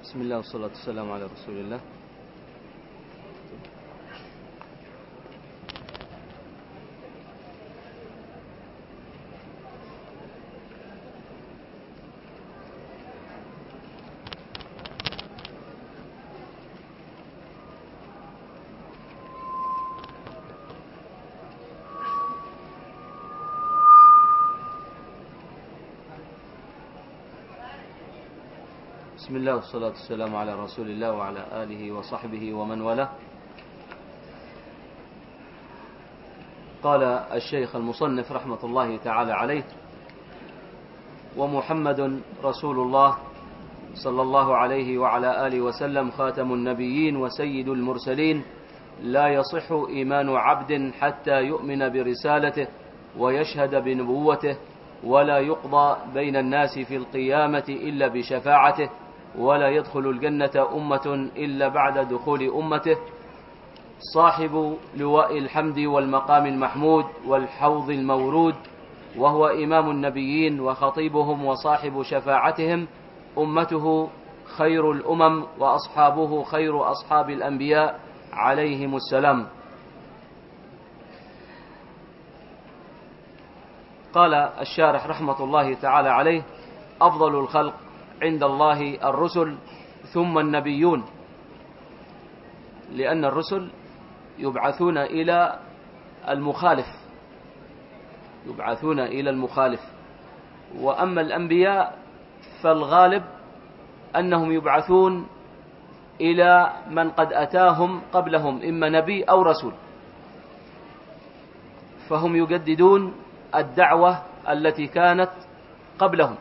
بسم الله والصلاة والسلام على رسول الله. بسم الله والصلاة والسلام على رسول الله وعلى آله وصحبه ومن والاه. قال الشيخ المصنف رحمة الله تعالى عليه: ومحمد رسول الله صلى الله عليه وعلى آله وسلم خاتم النبيين وسيد المرسلين، لا يصح إيمان عبد حتى يؤمن برسالته ويشهد بنبوته، ولا يقضى بين الناس في القيامة إلا بشفاعته، ولا يدخل الجنة أمة إلا بعد دخول أمته، صاحب لواء الحمد والمقام المحمود والحوض المورود، وهو إمام النبيين وخطيبهم وصاحب شفاعتهم، أمته خير الأمم وأصحابه خير أصحاب الأنبياء عليهم السلام. قال الشارح رحمة الله تعالى عليه: أفضل الخلق عند الله الرسل ثم النبيون، لأن الرسل يبعثون إلى المخالف، وأما الأنبياء فالغالب أنهم يبعثون إلى من قد أتاهم قبلهم إما نبي أو رسول، فهم يجددون الدعوة التي كانت قبلهم،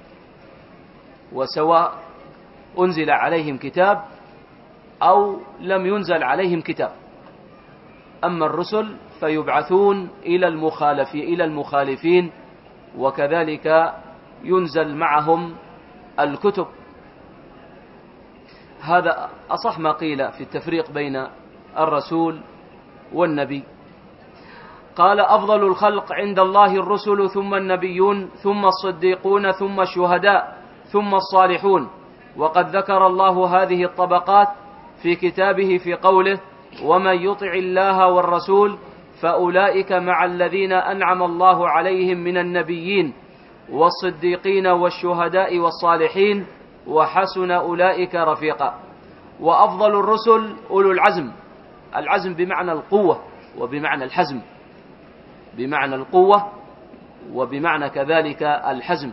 وسواء أنزل عليهم كتاب أو لم ينزل عليهم كتاب. أما الرسل فيبعثون إلى المخالفين، وكذلك ينزل معهم الكتب. هذا أصح ما قيل في التفريق بين الرسول والنبي. قال: أفضل الخلق عند الله الرسل ثم النبيون ثم الصديقون ثم الشهداء ثم الصالحون. وقد ذكر الله هذه الطبقات في كتابه في قوله: ومن يطع الله والرسول فأولئك مع الذين أنعم الله عليهم من النبيين والصديقين والشهداء والصالحين وحسن أولئك رفيقا. وأفضل الرسل أولو العزم. العزم بمعنى القوة وبمعنى الحزم، بمعنى القوة وبمعنى كذلك الحزم.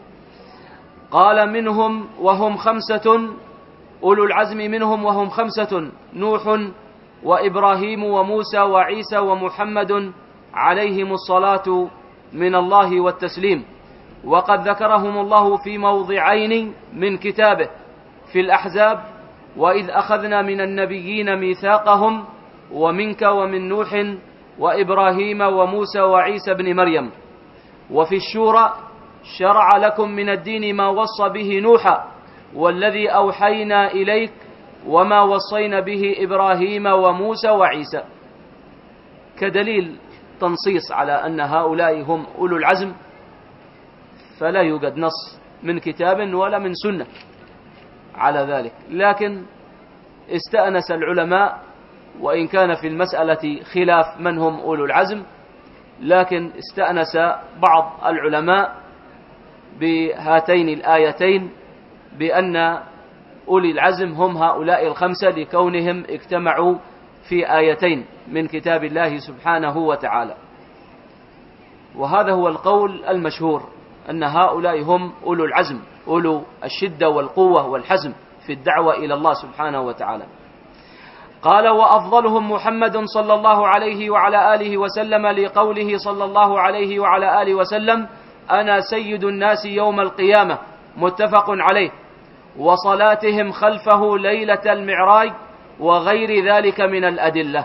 قال: منهم وهم خمسة، أولو العزم منهم وهم خمسة: نوح وإبراهيم وموسى وعيسى ومحمد عليهم الصلاة من الله والتسليم. وقد ذكرهم الله في موضعين من كتابه في الأحزاب: وإذ أخذنا من النبيين ميثاقهم ومنك ومن نوح وإبراهيم وموسى وعيسى بن مريم. وفي الشورى: شرع لكم من الدين ما وصى به نوحا والذي أوحينا إليك وما وصينا به إبراهيم وموسى وعيسى، كدليل تنصيص على أن هؤلاء هم أولو العزم، فلا يوجد نص من كتاب ولا من سنة على ذلك. لكن استأنس العلماء، وإن كان في المسألة خلاف من هم أولو العزم، لكن استأنس بعض العلماء بهاتين الآيتين بأن أولي العزم هم هؤلاء الخمسة، لكونهم اجتمعوا في آيتين من كتاب الله سبحانه وتعالى. وهذا هو القول المشهور، أن هؤلاء هم أولو العزم، أولو الشدة والقوة والحزم في الدعوة إلى الله سبحانه وتعالى. قال: وأفضلهم محمد صلى الله عليه وعلى آله وسلم، لقوله صلى الله عليه وعلى آله وسلم: أنا سيد الناس يوم القيامة، متفق عليه. وصلاتهم خلفه ليلة المعراج وغير ذلك من الأدلة.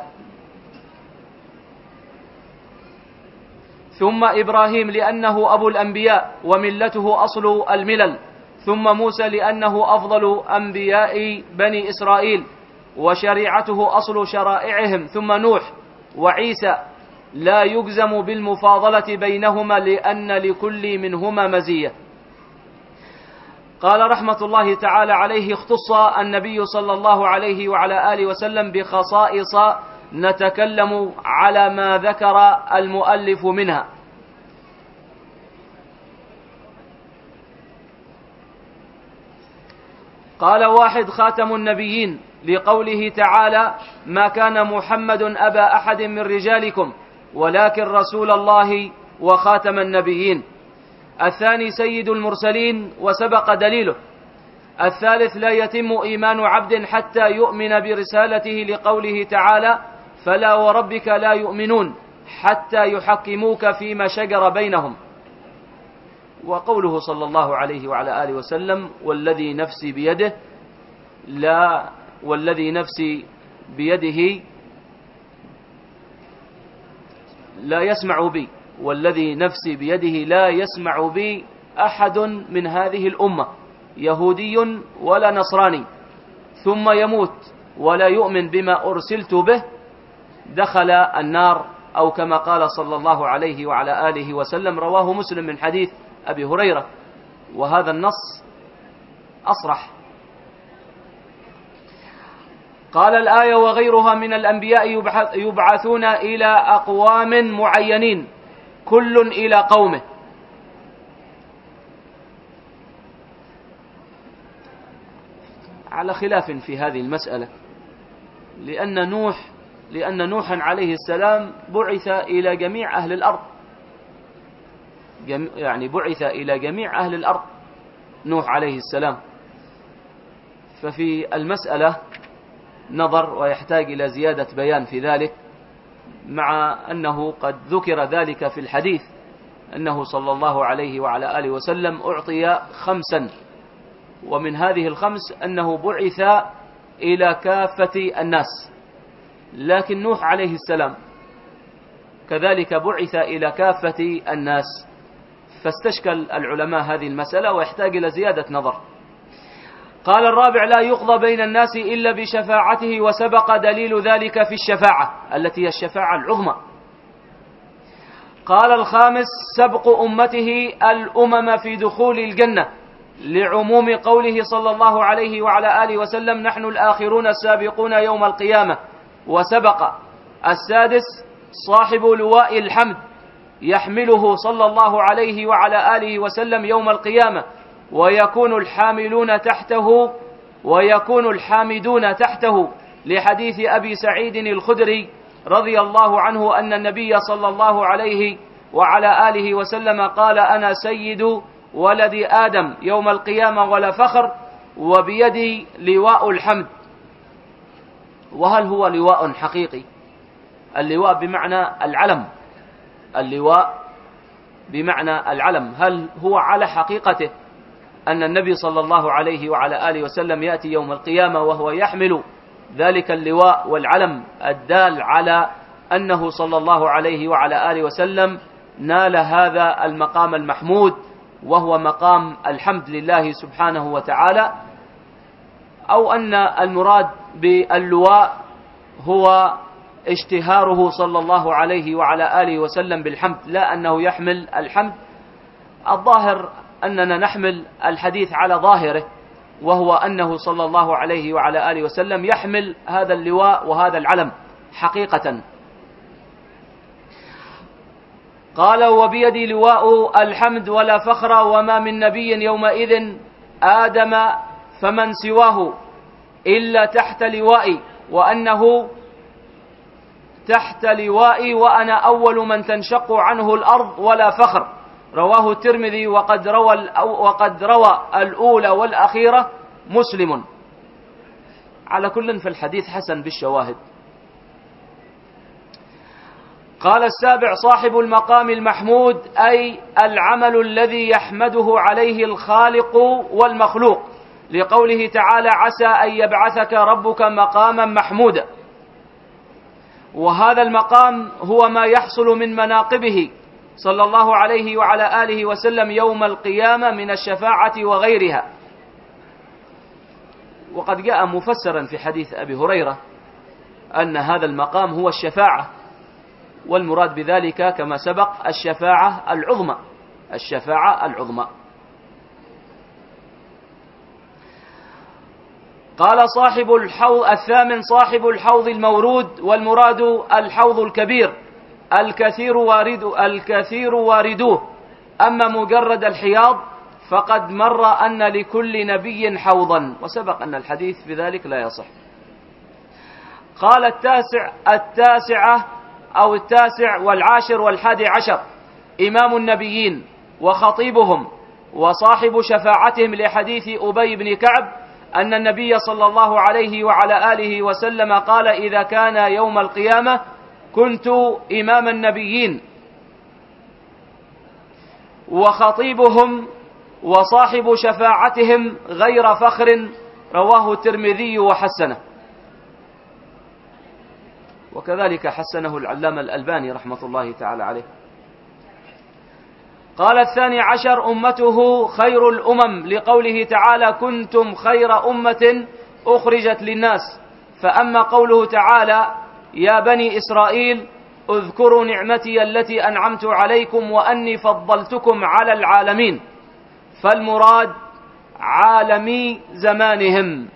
ثم إبراهيم لأنه أبو الأنبياء وملته أصل الملل. ثم موسى لأنه أفضل أنبياء بني إسرائيل وشريعته أصل شرائعهم. ثم نوح وعيسى لا يجزم بالمفاضلة بينهما، لأن لكل منهما مزية. قال رحمة الله تعالى عليه: اختص النبي صلى الله عليه وعلى آله وسلم بخصائص نتكلم على ما ذكر المؤلف منها. قال: واحد: خاتم النبيين، لقوله تعالى: ما كان محمد أبا أحد من رجالكم ولكن رسول الله وخاتم النبيين. الثاني: سيد المرسلين، وسبق دليله. الثالث: لا يتم إيمان عبد حتى يؤمن برسالته، لقوله تعالى: فلا وربك لا يؤمنون حتى يحكموك فيما شجر بينهم. وقوله صلى الله عليه وعلى آله وسلم: والذي نفسي بيده لا يسمع بي، والذي نفسي بيده لا يسمع بي أحد من هذه الأمة، يهودي ولا نصراني، ثم يموت ولا يؤمن بما أرسلت به، دخل النار، أو كما قال صلى الله عليه وعلى آله وسلم. رواه مسلم من حديث أبي هريرة، وهذا النص أصرح. قال: الآية: وغيرها من الأنبياء يبعثون إلى أقوام معينين، كل إلى قومه. على خلاف في هذه المسألة، لأن نوحا عليه السلام بعث إلى جميع أهل الأرض، يعني بعث إلى جميع أهل الأرض نوح عليه السلام. ففي المسألة نظر، ويحتاج إلى زيادة بيان في ذلك، مع أنه قد ذكر ذلك في الحديث، أنه صلى الله عليه وعلى آله وسلم أعطي 5، ومن هذه ال5 أنه بعث إلى كافة الناس. لكن نوح عليه السلام كذلك بعث إلى كافة الناس، فاستشكل العلماء هذه المسألة، ويحتاج إلى زيادة نظر. قال: الرابع: لا يقضى بين الناس إلا بشفاعته، وسبق دليل ذلك في الشفاعة التي هي الشفاعة العظمى. قال: الخامس: سبق أمته الأمم في دخول الجنة، لعموم قوله صلى الله عليه وعلى آله وسلم: نحن الآخرون السابقون يوم القيامة. وسبق. السادس: صاحب لواء الحمد، يحمله صلى الله عليه وعلى آله وسلم يوم القيامة، ويكون الحامدون تحته، لحديث أبي سعيد الخدري رضي الله عنه أن النبي صلى الله عليه وعلى آله وسلم قال: أنا سيد ولد آدم يوم القيامة ولا فخر، وبيدي لواء الحمد. وهل هو لواء حقيقي؟ اللواء بمعنى العلم، اللواء بمعنى العلم. هل هو على حقيقته أن النبي صلى الله عليه وعلى آله وسلم يأتي يوم القيامة وهو يحمل ذلك اللواء والعلم الدال على أنه صلى الله عليه وعلى آله وسلم نال هذا المقام المحمود، وهو مقام الحمد لله سبحانه وتعالى؟ أو أن المراد باللواء هو اشتهاره صلى الله عليه وعلى آله وسلم بالحمد، لا أنه يحمل الحمد؟ الظاهر أننا نحمل الحديث على ظاهره، وهو أنه صلى الله عليه وعلى آله وسلم يحمل هذا اللواء وهذا العلم حقيقة. قال: وبيدي لواء الحمد ولا فخر، وما من نبي يومئذ آدم فمن سواه إلا تحت لوائي، وأنه تحت لوائي وأنا أول من تنشق عنه الأرض ولا فخر. رواه الترمذي، وقد روى الأولى والأخيرة مسلم. على كل فالحديث حسن بالشواهد. قال: السابع: صاحب المقام المحمود، أي العمل الذي يحمده عليه الخالق والمخلوق، لقوله تعالى: عسى أن يبعثك ربك مقاما محمودا. وهذا المقام هو ما يحصل من مناقبه صلى الله عليه وعلى آله وسلم يوم القيامة من الشفاعة وغيرها. وقد جاء مفسرا في حديث أبي هريرة أن هذا المقام هو الشفاعة، والمراد بذلك كما سبق الشفاعة العظمى، الشفاعة العظمى. قال صاحب الحوض الثامن صاحب الحوض المورود، والمراد الحوض الكبير الكثير واردوه، أما مجرد الحياض فقد مر أن لكل نبي حوضا، وسبق أن الحديث بذلك لا يصح. قال التاسع والعاشر والحادي عشر إمام النبيين وخطيبهم وصاحب شفاعتهم، لحديث أبي بن كعب أن النبي صلى الله عليه وعلى آله وسلم قال: إذا كان يوم القيامة كنت إمام النبيين وخطيبهم وصاحب شفاعتهم غير فخر. رواه الترمذي وحسنه، وكذلك حسنه العلامة الألباني رحمة الله تعالى عليه. قال الثاني عشر أمته خير الأمم، لقوله تعالى: كنتم خير أمة أخرجت للناس. فأما قوله تعالى: يا بني إسرائيل اذكروا نعمتي التي أنعمت عليكم وأني فضلتكم على العالمين، فالمراد عالمي زمانهم،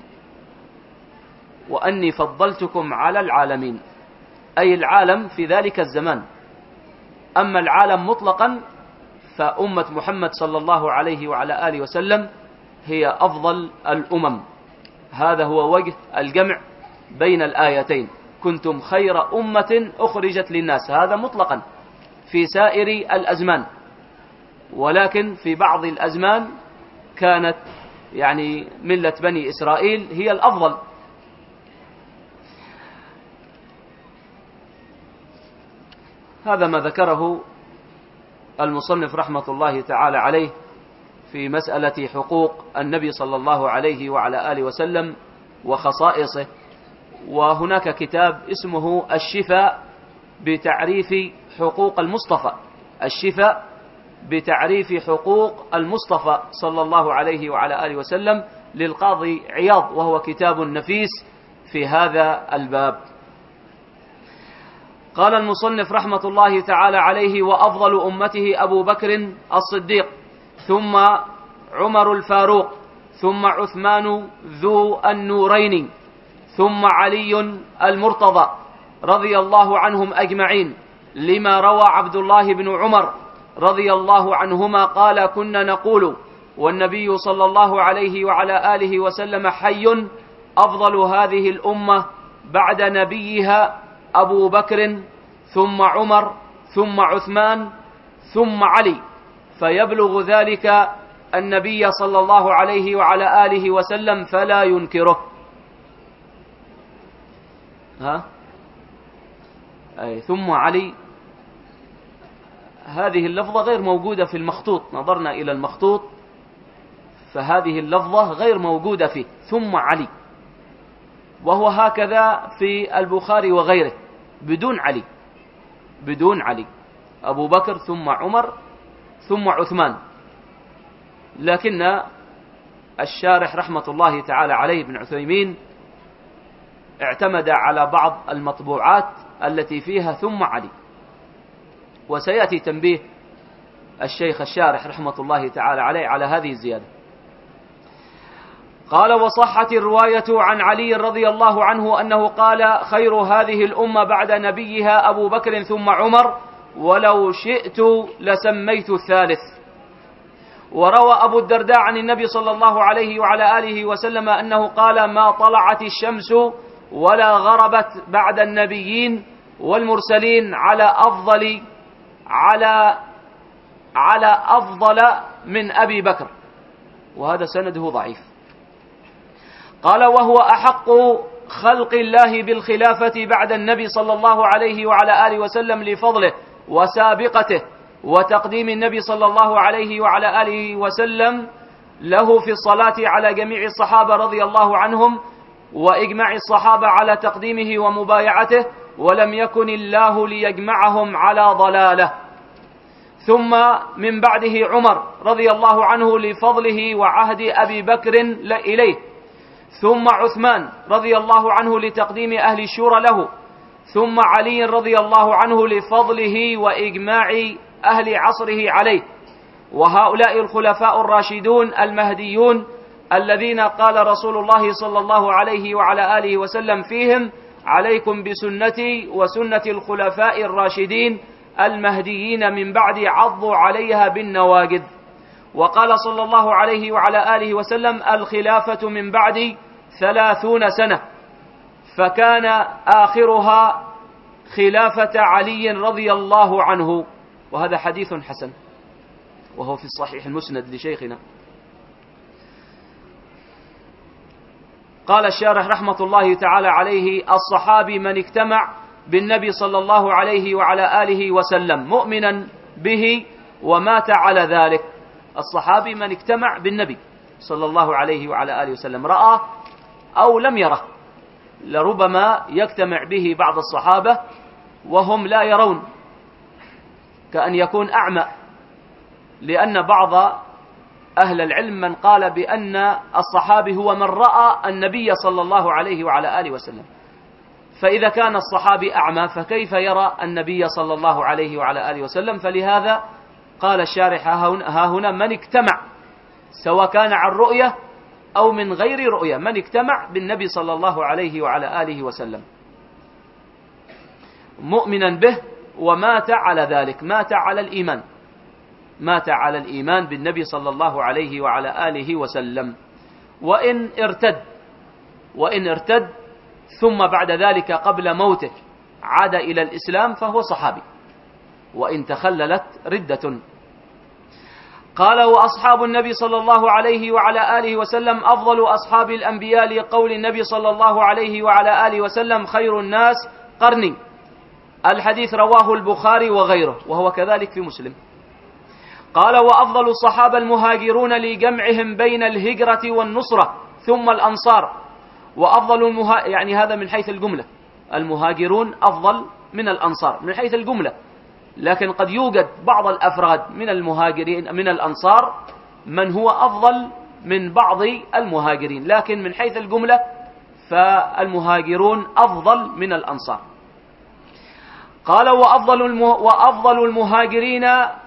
وأني فضلتكم على العالمين أي العالم في ذلك الزمان. أما العالم مطلقا فأمة محمد صلى الله عليه وعلى آله وسلم هي أفضل الأمم. هذا هو وجه الجمع بين الآيتين: كنتم خير أمة أخرجت للناس، هذا مطلقا في سائر الأزمان، ولكن في بعض الأزمان كانت ملة بني إسرائيل هي الأفضل. هذا ما ذكره المصنف رحمة الله تعالى عليه في مسألة حقوق النبي صلى الله عليه وعلى آله وسلم وخصائصه. وهناك كتاب اسمه الشفاء بتعريف حقوق المصطفى، الشفاء بتعريف حقوق المصطفى صلى الله عليه وعلى آله وسلم للقاضي عياض، وهو كتاب نفيس في هذا الباب. قال المصنف رحمة الله تعالى عليه: وأفضل أمته أبو بكر الصديق، ثم عمر الفاروق، ثم عثمان ذو النورين، ثم علي المرتضى رضي الله عنهم أجمعين، لما روى عبد الله بن عمر رضي الله عنهما قال: كنا نقول والنبي صلى الله عليه وعلى آله وسلم حي: أفضل هذه الأمة بعد نبيها أبو بكر، ثم عمر، ثم عثمان، ثم علي، فيبلغ ذلك النبي صلى الله عليه وعلى آله وسلم فلا ينكره. ثم علي، هذه اللفظة غير موجودة في المخطوط، نظرنا إلى المخطوط فهذه اللفظة غير موجودة فيه، ثم علي، وهو هكذا في البخاري وغيره بدون علي، أبو بكر ثم عمر ثم عثمان. لكن الشارح رحمة الله تعالى عليه ابن عثيمين اعتمد على بعض المطبوعات التي فيها ثم علي، وسيأتي تنبيه الشيخ الشارح رحمة الله تعالى عليه على هذه الزيادة. قال: وصحت الرواية عن علي رضي الله عنه أنه قال: خير هذه الأمة بعد نبيها أبو بكر ثم عمر، ولو شئت لسميت الثالث. وروى أبو الدرداء عن النبي صلى الله عليه وعلى آله وسلم أنه قال: ما طلعت الشمس ولا غربت بعد النبيين والمرسلين على أفضل من أبي بكر، وهذا سنده ضعيف. قال: وهو أحق خلق الله بالخلافة بعد النبي صلى الله عليه وعلى آله وسلم لفضله وسابقته وتقديم النبي صلى الله عليه وعلى آله وسلم له في الصلاة على جميع الصحابة رضي الله عنهم، وإجماع الصحابة على تقديمه ومبايعته، ولم يكن الله ليجمعهم على ضلاله. ثم من بعده عمر رضي الله عنه لفضله وعهد أبي بكر إليه، ثم عثمان رضي الله عنه لتقديم أهل الشورى له، ثم علي رضي الله عنه لفضله وإجماع أهل عصره عليه. وهؤلاء الخلفاء الراشدون المهديون الذين قال رسول الله صلى الله عليه وعلى آله وسلم فيهم: عليكم بسنتي وسنة الخلفاء الراشدين المهديين من بعد، عضوا عليها بالنواجذ. وقال صلى الله عليه وعلى آله وسلم: الخلافة من بعد 30 سنة، فكان آخرها خلافة علي رضي الله عنه. وهذا حديث حسن، وهو في الصحيح المسند لشيخنا. قال الشارح رحمة الله تعالى عليه: الصحابي من اجتمع بالنبي صلى الله عليه وعلى آله وسلم مؤمنا به ومات على ذلك. الصحابي من اجتمع بالنبي صلى الله عليه وعلى آله وسلم، رأى أو لم يره. لربما يجتمع به بعض الصحابة وهم لا يرون، كأن يكون أعمى، لأن بعض أهل العلم من قال بأن الصحابي هو من رأى النبي صلى الله عليه وعلى آله وسلم. فإذا كان الصحابي أعمى فكيف يرى النبي صلى الله عليه وعلى آله وسلم؟ فلهذا قال الشارح ها هنا: من اجتمع، سواء كان عن رؤية أو من غير رؤية، من اجتمع بالنبي صلى الله عليه وعلى آله وسلم مؤمنا به ومات على ذلك، مات على الإيمان، مات على الإيمان بالنبي صلى الله عليه وعلى آله وسلم. وإن ارتد ثم بعد ذلك قبل موته عاد إلى الإسلام فهو صحابي، وإن تخللت ردة. قال: وأصحاب النبي صلى الله عليه وعلى آله وسلم أفضل أصحاب الأنبياء، لقول النبي صلى الله عليه وعلى آله وسلم: خير الناس قرني. الحديث رواه البخاري وغيره، وهو كذلك في مسلم. قال: وأفضل الصحابة المهاجرون لجمعهم بين الهجرة والنصرة ثم الأنصار. وأفضل يعني هذا من حيث الجملة، المهاجرون أفضل من الأنصار من حيث الجملة، لكن قد يوجد بعض الأفراد من المهاجرين من الأنصار من هو أفضل من بعض المهاجرين، لكن من حيث الجملة فالمهاجرون أفضل من الأنصار. قال: وأفضل المهاجرين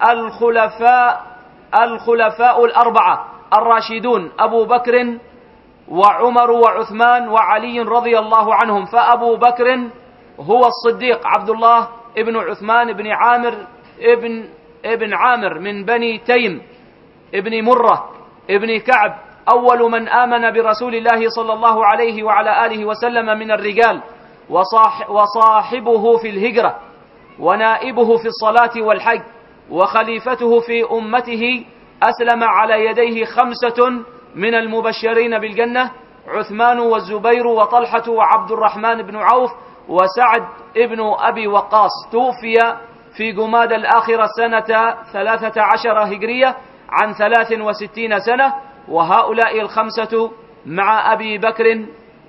الخلفاء الأربعة الراشدون، أبو بكر وعمر وعثمان وعلي رضي الله عنهم. فأبو بكر هو الصديق عبد الله ابن عثمان بن عامر ابن عامر من بني تيم ابن مرة ابن كعب، أول من آمن برسول الله صلى الله عليه وعلى آله وسلم من الرجال، وصاحبه في الهجرة، ونائبه في الصلاة والحج، وخليفته في أمته. أسلم على يديه 5 من المبشرين بالجنة: عثمان والزبير وطلحة وعبد الرحمن بن عوف وسعد ابن أبي وقاص. توفي في جماد الآخرة سنة 13 هجرية عن 63 سنة. وهؤلاء 5 مع أبي بكر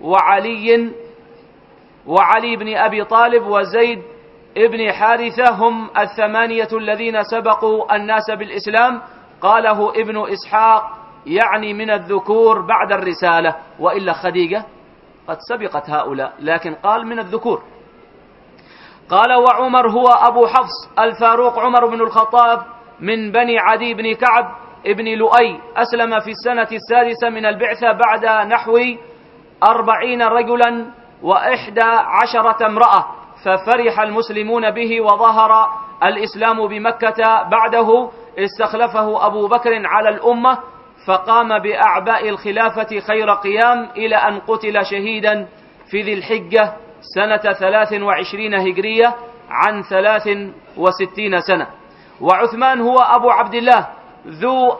وعلي بن أبي طالب وزيد ابن حارثة هم 8 الذين سبقوا الناس بالإسلام. قاله ابن إسحاق يعني من الذكور بعد الرسالة، وإلا خديجة قد سبقت هؤلاء، لكن قال من الذكور. قال: وعمر هو أبو حفص الفاروق عمر بن الخطاب من بني عدي بن كعب ابن لؤي، أسلم في السنة 6 من البعثة بعد نحو 40 رجلا و11 امرأة، ففرح المسلمون به وظهر الإسلام بمكة. بعده استخلفه أبو بكر على الأمة، فقام بأعباء الخلافة خير قيام إلى أن قتل شهيدا في ذي الحجة سنة 23 هجرية عن 63 سنة. وعثمان هو أبو عبد الله ذو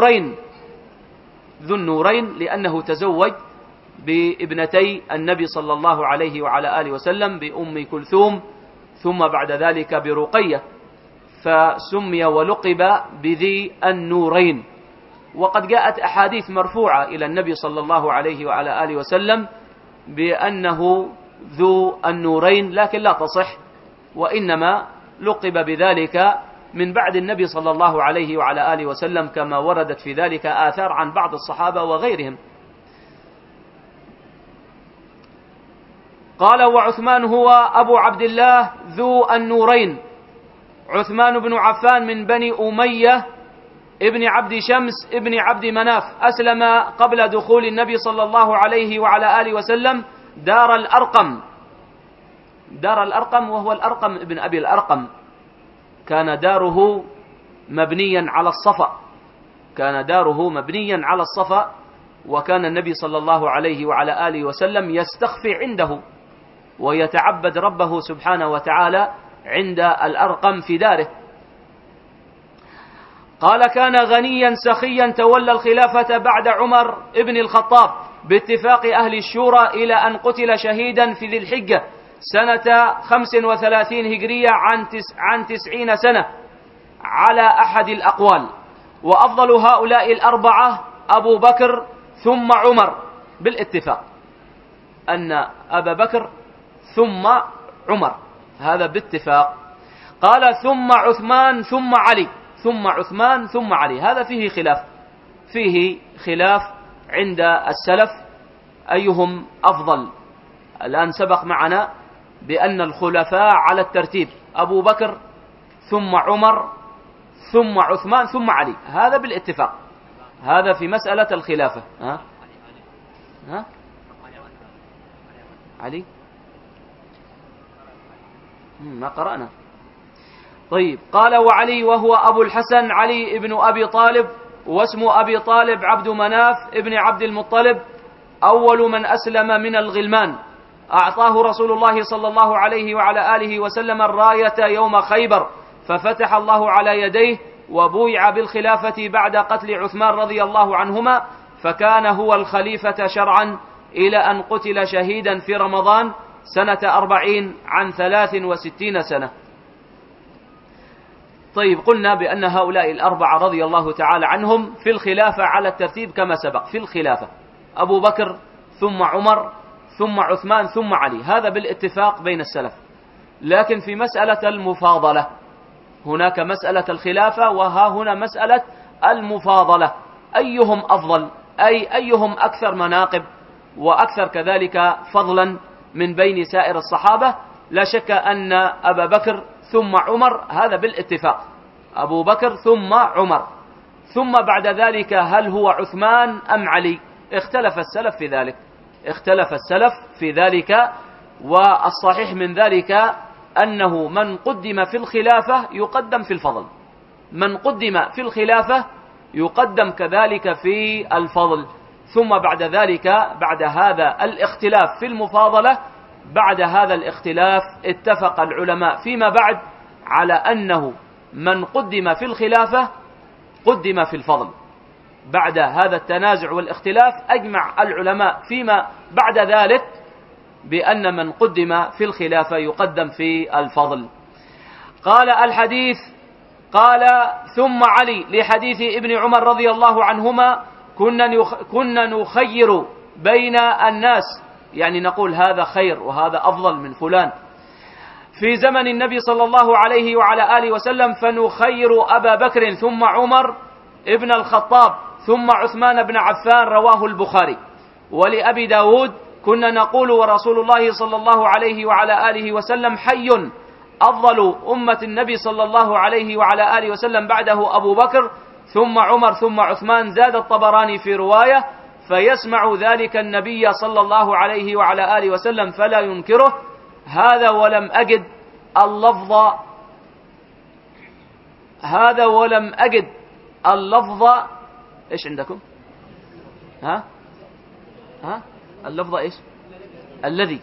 النورين لأنه تزوج بابنتي النبي صلى الله عليه وعلى آله وسلم، بأم كلثوم ثم بعد ذلك برقية، فسمي ولقب بذي النورين. وقد جاءت أحاديث مرفوعة إلى النبي صلى الله عليه وعلى آله وسلم بأنه ذو النورين، لكن لا تصح، وإنما لقب بذلك من بعد النبي صلى الله عليه وعلى آله وسلم، كما وردت في ذلك آثار عن بعض الصحابة وغيرهم. قال: وعثمان هو أبو عبد الله ذو النورين، عثمان بن عفان من بني أمية ابن عبد شمس ابن عبد مناف أسلم قبل دخول النبي صلى الله عليه وعلى آله وسلم دار الأرقم، وهو الأرقم ابن أبي الأرقم، كان داره مبنيا على الصفا، وكان النبي صلى الله عليه وعلى آله وسلم يستخفي عنده ويتعبد ربه سبحانه وتعالى عند الأرقم في داره. قال: كان غنيا سخيا تولى الخلافة بعد عمر ابن الخطاب باتفاق أهل الشورى إلى أن قتل شهيدا في ذي الحجة سنة 35 هجرية عن 90 سنة على أحد الأقوال. وأفضل هؤلاء الأربعة أبو بكر ثم عمر، بالاتفاق أن أبا بكر ثم عمر، هذا باتفاق. قال: ثم عثمان ثم علي، هذا فيه خلاف عند السلف أيهم أفضل. الآن سبق معنا بأن الخلفاء على الترتيب: أبو بكر ثم عمر ثم عثمان ثم علي، هذا بالاتفاق، هذا في مسألة الخلافة. علي ما قرأنا. طيب، قال: وعلي وهو أبو الحسن علي ابن أبي طالب، واسم أبي طالب عبد مناف ابن عبد المطلب، أول من أسلم من الغلمان. أعطاه رسول الله صلى الله عليه وعلى آله وسلم الراية يوم خيبر، ففتح الله على يديه، وبويع بالخلافة بعد قتل عثمان رضي الله عنهما، فكان هو الخليفة شرعا إلى أن قتل شهيدا في رمضان سنة 40 عن 63 سنة. طيب، قلنا بأن هؤلاء الأربعة رضي الله تعالى عنهم في الخلافة على الترتيب كما سبق. في الخلافة أبو بكر ثم عمر ثم عثمان ثم علي، هذا بالاتفاق بين السلف. لكن في مسألة المفاضلة، هناك مسألة الخلافة وها هنا مسألة المفاضلة، أيهم أفضل، أيهم أكثر مناقب وأكثر كذلك فضلا من بين سائر الصحابة. لا شك أن أبا بكر ثم عمر، هذا بالاتفاق، أبو بكر ثم عمر، ثم بعد ذلك هل هو عثمان أم علي؟ اختلف السلف في ذلك، والصحيح من ذلك أنه من قدم في الخلافة يقدم في الفضل، من قدم في الخلافة يقدم كذلك في الفضل. ثم بعد ذلك، بعد هذا الاختلاف في المفاضلة، بعد هذا الاختلاف اتفق العلماء فيما بعد على أنه من قدم في الخلافة قدم في الفضل. بعد هذا التنازع والاختلاف أجمع العلماء فيما بعد ذلك بأن من قدم في الخلافة يقدم في الفضل. قال الحديث: قال: ثم علي، لحديث ابن عمر رضي الله عنهما: كنا نخير بين الناس، يعني نقول هذا خير وهذا أفضل من فلان، في زمن النبي صلى الله عليه وعلى آله وسلم، فنخير أبا بكر ثم عمر ابن الخطاب ثم عثمان بن عفان، رواه البخاري. ولأبي داود: كنا نقول ورسول الله صلى الله عليه وعلى آله وسلم حي، أفضل أمة النبي صلى الله عليه وعلى آله وسلم بعده أبو بكر ثم عمر ثم عثمان. زاد الطبراني في رواية: فيسمع ذلك النبي صلى الله عليه وعلى آله وسلم فلا ينكره. هذا ولم أجد اللفظ إيش عندكم؟ اللفظ إيش؟ الذي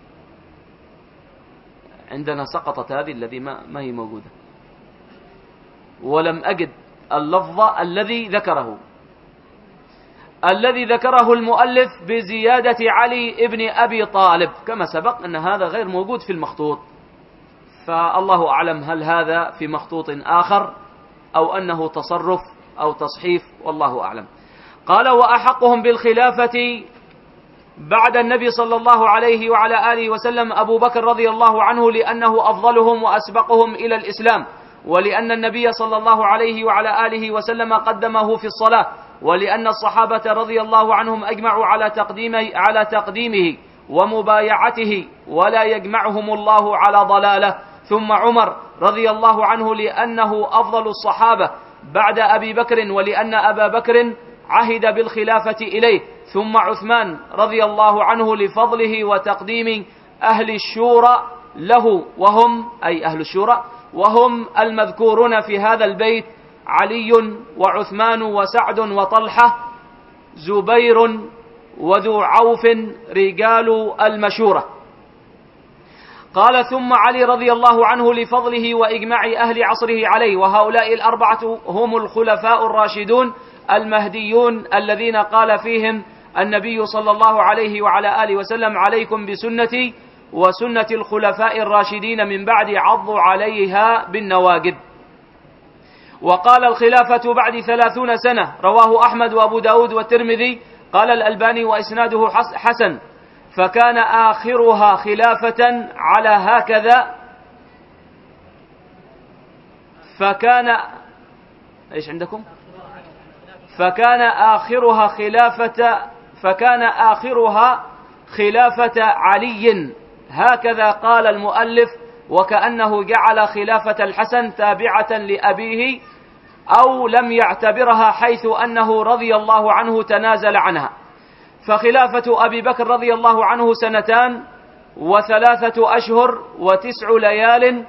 عندنا سقطت هذه، الذي ما هي موجودة. ولم أجد اللفظ الذي ذكره المؤلف بزيادة علي ابن أبي طالب، كما سبق أن هذا غير موجود في المخطوط، فالله أعلم هل هذا في مخطوط آخر أو أنه تصرف أو تصحيف، والله أعلم. قال: وأحقهم بالخلافة بعد النبي صلى الله عليه وعلى آله وسلم أبو بكر رضي الله عنه، لأنه أفضلهم وأسبقهم إلى الإسلام، ولأن النبي صلى الله عليه وعلى آله وسلم قدمه في الصلاة، ولأن الصحابة رضي الله عنهم أجمعوا على تقديمه ومبايعته، ولا يجمعهم الله على ضلالة. ثم عمر رضي الله عنه، لأنه أفضل الصحابة بعد أبي بكر، ولأن أبا بكر عهد بالخلافة إليه، ثم عثمان رضي الله عنه لفضله وتقديم أهل الشورى له، وهم أي أهل الشورى وهم المذكورون في هذا البيت: علي وعثمان وسعد وطلحة زبير وذو عوف رجال المشورة. قال: ثم علي رضي الله عنه لفضله وإجماع أهل عصره عليه، وهؤلاء الأربعة هم الخلفاء الراشدون المهديون الذين قال فيهم النبي صلى الله عليه وعلى آله وسلم: عليكم بسنتي وسنة الخلفاء الراشدين من بعد، عضوا عليها بالنواجذ. وقال: الخلافة بعد 30 سنة، رواه أحمد وأبو داود والترمذي. قال الألباني وإسناده حسن: فكان آخرها خلافة على هكذا، إيش عندكم؟ فكان آخرها خلافة علي، هكذا قال المؤلف، وكأنه جعل خلافة الحسن تابعة لأبيه، أو لم يعتبرها، حيث أنه رضي الله عنه تنازل عنها. فخلافة أبي بكر رضي الله عنه 2 و3 أشهر و9 ليال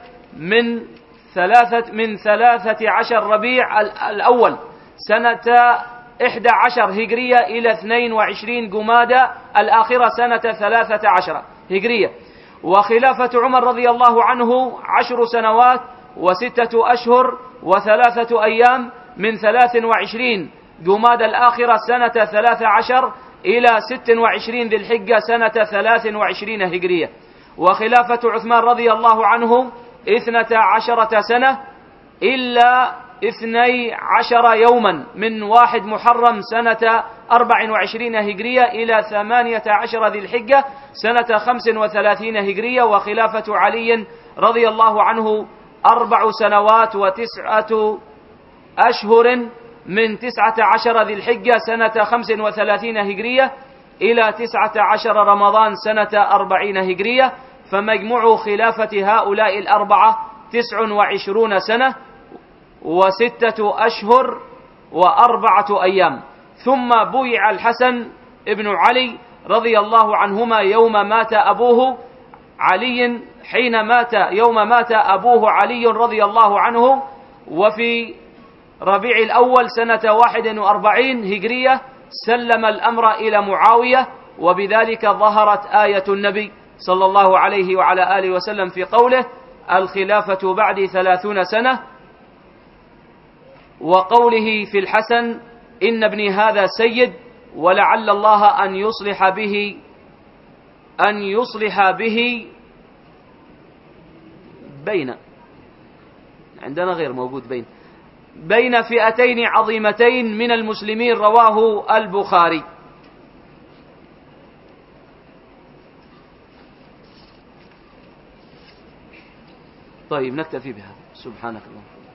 من 13 ربيع الأول سنة 11 هجرية إلى 22 جمادى الآخرة سنة 13 هجرية. وخلافة عمر رضي الله عنه 10 سنوات و6 أشهر و3 أيام من 23 جمادى الآخرة سنة 13 إلى 26 ذي الحجة سنة 23 هجرية. وخلافة عثمان رضي الله عنه 12 سنة إلا 12 يوما من 1 محرم سنة 24 هجرية إلى 18 ذي الحجة سنة 35 هجرية. وخلافة علي رضي الله عنه 4 سنوات و9 أشهر من 19 ذي الحجة سنة 35 هجرية إلى 19 رمضان سنة 40 هجرية. فمجموع خلافة هؤلاء الأربعة 29 سنة و6 أشهر و4 أيام. ثم بويع الحسن ابن علي رضي الله عنهما يوم مات أبوه علي، يوم مات أبوه علي رضي الله عنه، وفي ربيع الأول سنة 41 هجرية سلم الأمر إلى معاوية، وبذلك ظهرت آية النبي صلى الله عليه وعلى آله وسلم في قوله: الخلافة بعد 30 سنة، وقوله في الحسن: إن ابني هذا سيد، ولعل الله أن يصلح به بين، عندنا غير موجود، بين فئتين عظيمتين من المسلمين، رواه البخاري. طيب نكتفي بهذا. سبحانك اللهم.